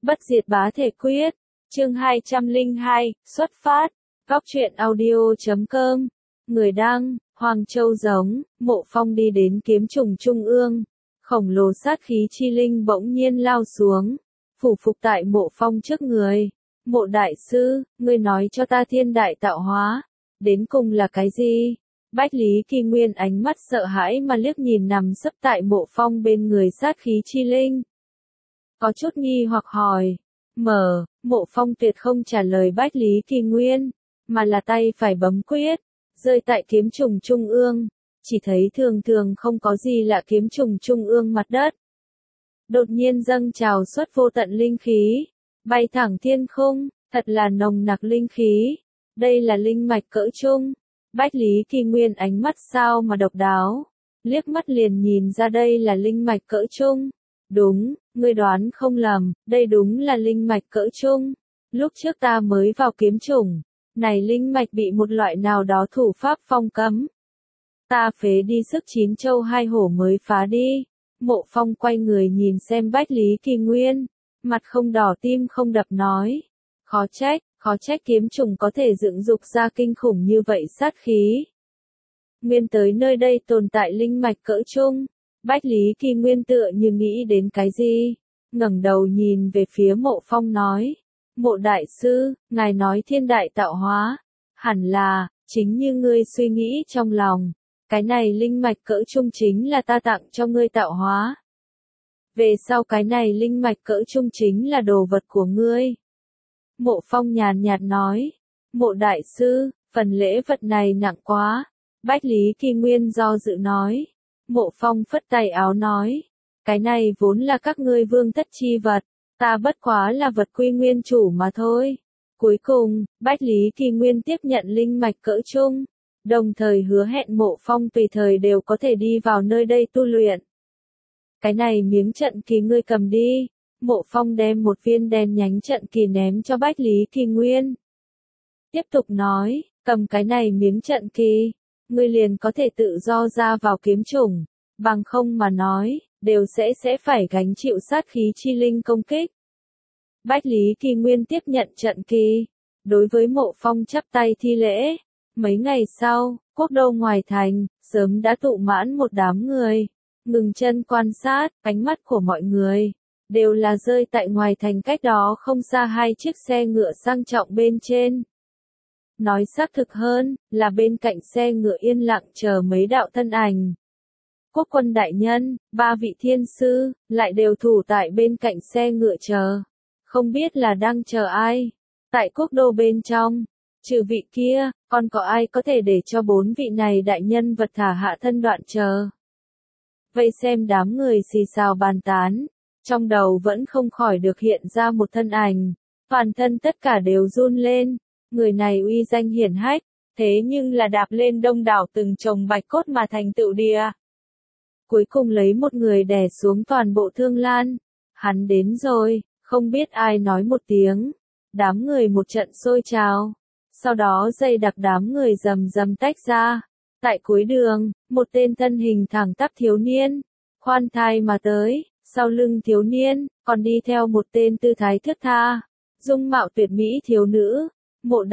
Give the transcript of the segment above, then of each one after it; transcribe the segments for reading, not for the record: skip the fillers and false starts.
Bất diệt bá thể quyết. Chương 202, xuất phát. Góc truyện audio.com. Người đăng, Hoàng Châu giống, Mộ Phong đi đến kiếm trùng trung ương. Khổng lồ sát khí chi linh bỗng nhiên lao xuống. Phủ phục tại Mộ Phong trước người. Mộ đại sư, ngươi nói cho ta thiên đại tạo hóa. Đến cùng là cái gì? Bách Lý Kỳ Nguyên ánh mắt sợ hãi mà liếc nhìn nằm sấp tại Mộ Phong bên người sát khí chi linh. Có chút nghi hoặc hỏi. Mộ Phong tuyệt không trả lời Bách Lý Kỳ Nguyên, mà là tay phải bấm quyết, rơi tại kiếm trùng trung ương, chỉ thấy thường thường không có gì lạ kiếm trùng trung ương mặt đất. Đột nhiên dâng trào xuất vô tận linh khí, bay thẳng thiên khung, thật là nồng nặc linh khí. Đây là linh mạch cỡ trung. Bách Lý Kỳ Nguyên ánh mắt sao mà độc đáo, liếc mắt liền nhìn ra đây là linh mạch cỡ trung. Đúng, ngươi đoán không lầm, đây đúng là linh mạch cỡ trung. Lúc trước ta mới vào kiếm chủng, này linh mạch bị một loại nào đó thủ pháp phong cấm. Ta phế đi sức 9 châu 2 hổ mới phá đi. Mộ Phong quay người nhìn xem Bách Lý Kỳ Nguyên, mặt không đỏ tim không đập nói. Khó trách kiếm trùng có thể dựng dục ra kinh khủng như vậy sát khí. Nguyên tới nơi đây tồn tại linh mạch cỡ trung. Bách Lý Kỳ Nguyên tựa như nghĩ đến cái gì, ngẩng đầu nhìn về phía Mộ Phong nói. Mộ đại sư, ngài nói thiên đại tạo hóa, hẳn là, chính như ngươi suy nghĩ trong lòng. Cái này linh mạch cỡ trung chính là ta tặng cho ngươi tạo hóa. Về sau cái này linh mạch cỡ trung chính là đồ vật của ngươi. Mộ Phong nhàn nhạt nói. Mộ đại sư, phần lễ vật này nặng quá. Bách Lý Kỳ Nguyên do dự nói. Mộ Phong phất tay áo nói. Cái này vốn là các ngươi vương thất chi vật, ta bất quá là vật quy nguyên chủ mà thôi. Cuối cùng, Bách Lý Kỳ Nguyên tiếp nhận linh mạch cỡ trung, đồng thời hứa hẹn Mộ Phong tùy thời đều có thể đi vào nơi đây tu luyện. Cái này miếng trận kỳ ngươi cầm đi. Mộ Phong đem một viên đen nhánh trận kỳ ném cho Bách Lý Kỳ Nguyên. Tiếp tục nói, cầm cái này miếng trận kỳ, ngươi liền có thể tự do ra vào kiếm chủng, bằng không mà nói, đều sẽ phải gánh chịu sát khí chi linh công kích. Bách Lý Kỳ Nguyên tiếp nhận trận kỳ, đối với Mộ Phong chắp tay thi lễ. Mấy ngày sau, quốc đô ngoài thành, sớm đã tụ mãn một đám người, ngừng chân quan sát, ánh mắt của mọi người đều là rơi tại ngoài thành cách đó không xa hai chiếc xe ngựa sang trọng bên trên. Nói xác thực hơn, là bên cạnh xe ngựa yên lặng chờ mấy đạo thân ảnh. Quốc quân đại nhân, 3 vị thiên sư, lại đều thủ tại bên cạnh xe ngựa chờ. Không biết là đang chờ ai. Tại quốc đô bên trong, trừ vị kia, còn có ai có thể để cho 4 vị này đại nhân vật thả hạ thân đoạn chờ. Vậy xem đám người xì xào bàn tán, trong đầu vẫn không khỏi được hiện ra một thân ảnh. Toàn thân tất cả đều run lên. Người này uy danh hiển hách, thế nhưng là đạp lên đông đảo từng chồng bạch cốt mà thành tựu địa. Cuối cùng lấy một người đè xuống toàn bộ Thương Lan. Hắn đến rồi, không biết ai nói một tiếng. Đám người một trận sôi trào. Sau đó dây đặc đám người rầm rầm tách ra. Tại cuối đường, một tên thân hình thẳng tắp thiếu niên, khoan thai mà tới, sau lưng thiếu niên, còn đi theo một tên tư thái thướt tha, dung mạo tuyệt mỹ thiếu nữ. Mộ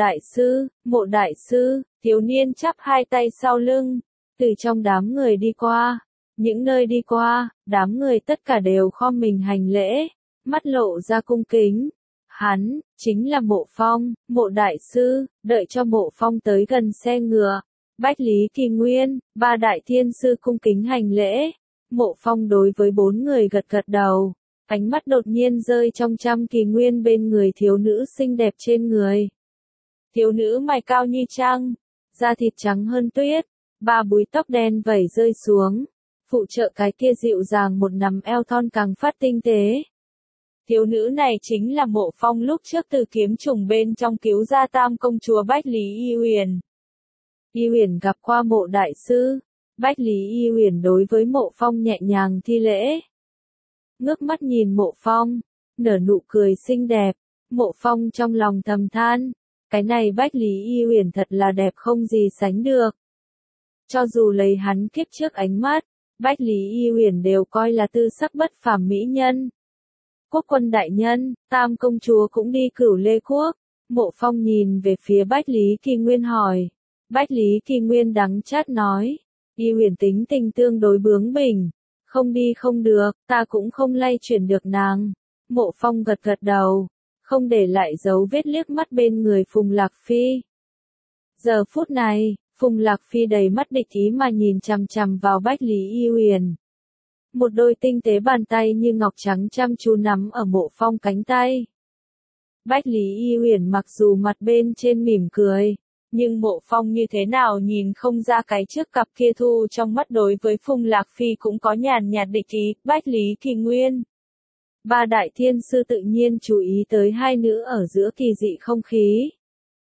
đại sư, thiếu niên chắp hai tay sau lưng, từ trong đám người đi qua. Những nơi đi qua, đám người tất cả đều khom mình hành lễ, mắt lộ ra cung kính. Hắn, chính là Mộ Phong. Mộ đại sư, đợi cho Mộ Phong tới gần xe ngựa. Bách Lý Kỳ Nguyên, 3 đại thiên sư cung kính hành lễ. Mộ Phong đối với 4 người gật gật đầu, ánh mắt đột nhiên rơi trong trăm Kỳ Nguyên bên người thiếu nữ xinh đẹp trên người. Thiếu nữ mày cao như trăng, da thịt trắng hơn tuyết, 3 búi tóc đen vẩy rơi xuống, phụ trợ cái kia dịu dàng một nắm eo thon càng phát tinh tế. Thiếu nữ này chính là Mộ Phong lúc trước từ kiếm trùng bên trong cứu ra Tam công chúa Bách Lý Y Huyền. Y Huyền gặp qua Mộ đại sư. Bách Lý Y Huyền đối với Mộ Phong nhẹ nhàng thi lễ. Ngước mắt nhìn Mộ Phong, nở nụ cười xinh đẹp. Mộ Phong trong lòng thầm than, cái này Bách Lý Y Huyền thật là đẹp không gì sánh được. Cho dù lấy hắn kiếp trước ánh mắt, Bách Lý Y Huyền đều coi là tư sắc bất phàm mỹ nhân. Quốc quân đại nhân, Tam công chúa cũng đi Cửu Lê quốc. Mộ Phong nhìn về phía Bách Lý Kỳ Nguyên hỏi. Bách Lý Kỳ Nguyên đắng chát nói. Y Huyền tính tình tương đối bướng bỉnh. Không đi không được, ta cũng không lay chuyển được nàng. Mộ Phong gật gật đầu. Không để lại dấu vết liếc mắt bên người Phùng Lạc Phi. Giờ phút này, Phùng Lạc Phi đầy mắt địch ý mà nhìn chằm chằm vào Bách Lý Y Huyền. Một đôi tinh tế bàn tay như ngọc trắng chăm chú nắm ở Mộ Phong cánh tay. Bách Lý Y Huyền mặc dù mặt bên trên mỉm cười, nhưng Mộ Phong như thế nào nhìn không ra cái trước cặp kia thu trong mắt đối với Phùng Lạc Phi cũng có nhàn nhạt địch ý. Bách Lý Kỳ Nguyên. Ba đại thiên sư tự nhiên chú ý tới hai nữ ở giữa kỳ dị không khí.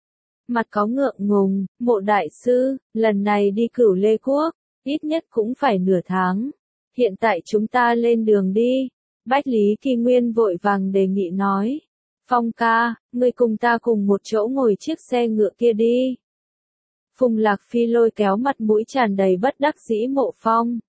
Mặt có ngượng ngùng, Mộ đại sư, lần này đi Cửu Lê quốc, ít nhất cũng phải nửa tháng. Hiện tại chúng ta lên đường đi. Bách Lý Kỳ Nguyên vội vàng đề nghị nói. Phong ca, ngươi cùng ta cùng một chỗ ngồi chiếc xe ngựa kia đi. Phùng Lạc Phi lôi kéo mặt mũi tràn đầy bất đắc dĩ Mộ Phong.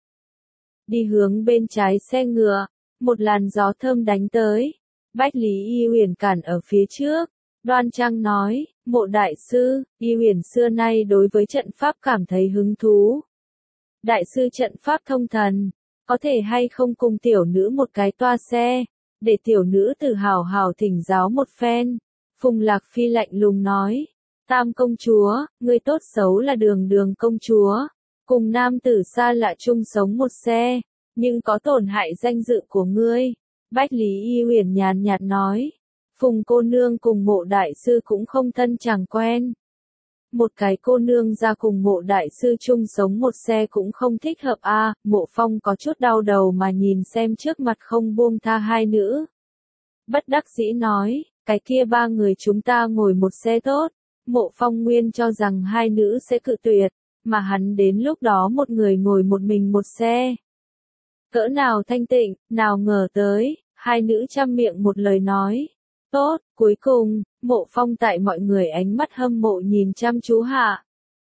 Đi hướng bên trái xe ngựa, một làn gió thơm đánh tới. Bách Lý Y Huyền cản ở phía trước. Đoan trang nói, Mộ đại sư, Y Huyền xưa nay đối với trận pháp cảm thấy hứng thú. Đại sư trận pháp thông thần, có thể hay không cùng tiểu nữ một cái toa xe, để tiểu nữ tự hào hào thỉnh giáo một phen. Phùng Lạc Phi lạnh lùng nói, Tam công chúa, ngươi tốt xấu là Đường Đường công chúa, cùng nam tử xa lạ chung sống một xe, nhưng có tổn hại danh dự của ngươi. Bách Lý Y Huyền nhàn nhạt nói, Phùng cô nương cùng Mộ đại sư cũng không thân chẳng quen. Một cái cô nương ra cùng Mộ đại sư chung sống một xe cũng không thích hợp a. Mộ Phong có chút đau đầu mà nhìn xem trước mặt không buông tha hai nữ. Bất đắc dĩ nói, cái kia ba người chúng ta ngồi một xe tốt. Mộ Phong nguyên cho rằng hai nữ sẽ cự tuyệt, mà hắn đến lúc đó một người ngồi một mình một xe. Cỡ nào thanh tịnh, nào ngờ tới, hai nữ chăm miệng một lời nói. Tốt, cuối cùng, Mộ Phong tại mọi người ánh mắt hâm mộ nhìn chăm chú hạ.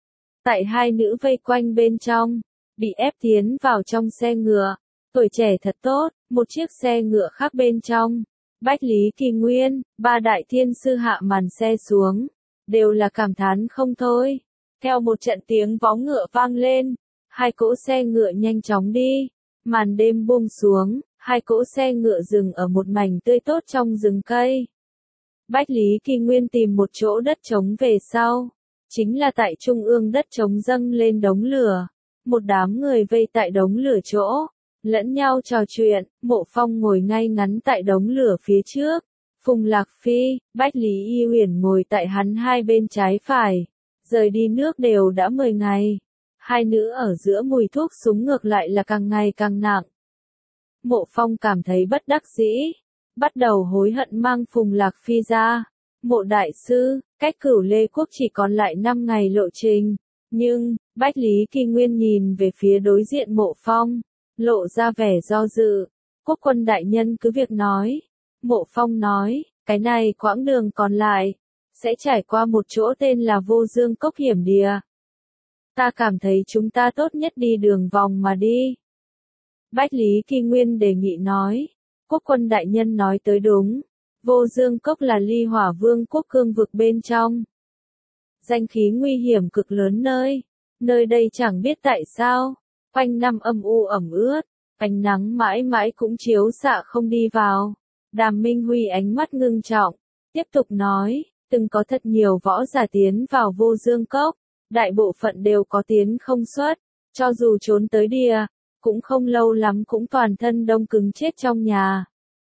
Tại hai nữ vây quanh bên trong, bị ép tiến vào trong xe ngựa. Tuổi trẻ thật tốt, một chiếc xe ngựa khác bên trong. Bách Lý Kỳ Nguyên, ba đại thiên sư hạ màn xe xuống, đều là cảm thán không thôi. Theo một trận tiếng vó ngựa vang lên, hai cỗ xe ngựa nhanh chóng đi. Màn đêm buông xuống, hai cỗ xe ngựa dừng ở một mảnh tươi tốt trong rừng cây. Bách Lý Kỳ Nguyên tìm một chỗ đất trống về sau. Chính là tại trung ương đất trống dâng lên đống lửa. Một đám người vây tại đống lửa chỗ, lẫn nhau trò chuyện. Mộ Phong ngồi ngay ngắn tại đống lửa phía trước. Phùng Lạc Phi, Bách Lý Y Huyền ngồi tại hắn hai bên trái phải. Rời đi nước đều đã 10 ngày. Hai nữ ở giữa mùi thuốc súng ngược lại là càng ngày càng nặng. Mộ Phong cảm thấy bất đắc dĩ, bắt đầu hối hận mang Phùng Lạc Phi ra. Mộ đại sư, cách Cửu Lê quốc chỉ còn lại 5 ngày lộ trình. Nhưng, Bách Lý Kỳ Nguyên nhìn về phía đối diện Mộ Phong, lộ ra vẻ do dự. Quốc quân đại nhân cứ việc nói. Mộ Phong nói, cái này quãng đường còn lại, sẽ trải qua một chỗ tên là Vô Dương Cốc hiểm địa. Ta cảm thấy chúng ta tốt nhất đi đường vòng mà đi. Bách Lý Kỳ Nguyên đề nghị nói, quốc quân đại nhân nói tới đúng, Vô Dương Cốc là Ly Hỏa Vương quốc cương vực bên trong. Danh khí nguy hiểm cực lớn nơi đây chẳng biết tại sao, quanh năm âm u ẩm ướt, ánh nắng mãi mãi cũng chiếu xạ không đi vào. Đàm Minh Huy ánh mắt ngưng trọng, tiếp tục nói, từng có thật nhiều võ giả tiến vào Vô Dương Cốc, đại bộ phận đều có tiến không xuất, cho dù trốn tới địa, cũng không lâu lắm cũng toàn thân đông cứng chết trong nhà.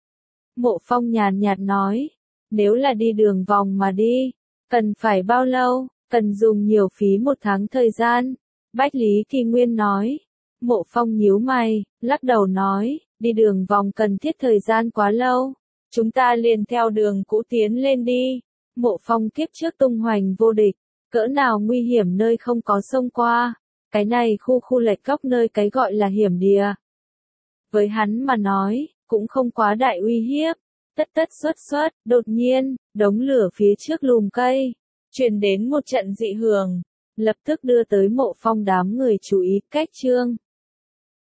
Mộ Phong nhàn nhạt nói, nếu là đi đường vòng mà đi, cần phải bao lâu, cần dùng nhiều phí 1 tháng thời gian. Bách Lý Kỳ Nguyên nói, Mộ Phong nhíu mày, lắc đầu nói, đi đường vòng cần thiết thời gian quá lâu, chúng ta liền theo đường cũ tiến lên đi. Mộ Phong kiếp trước tung hoành vô địch, cỡ nào nguy hiểm nơi không có sông qua, cái này khu lệch cốc nơi cái gọi là hiểm địa. Với hắn mà nói, cũng không quá đại uy hiếp. Tất xuất, đột nhiên, đống lửa phía trước lùm cây, truyền đến một trận dị hưởng, lập tức đưa tới Mộ Phong đám người chú ý. Cách chương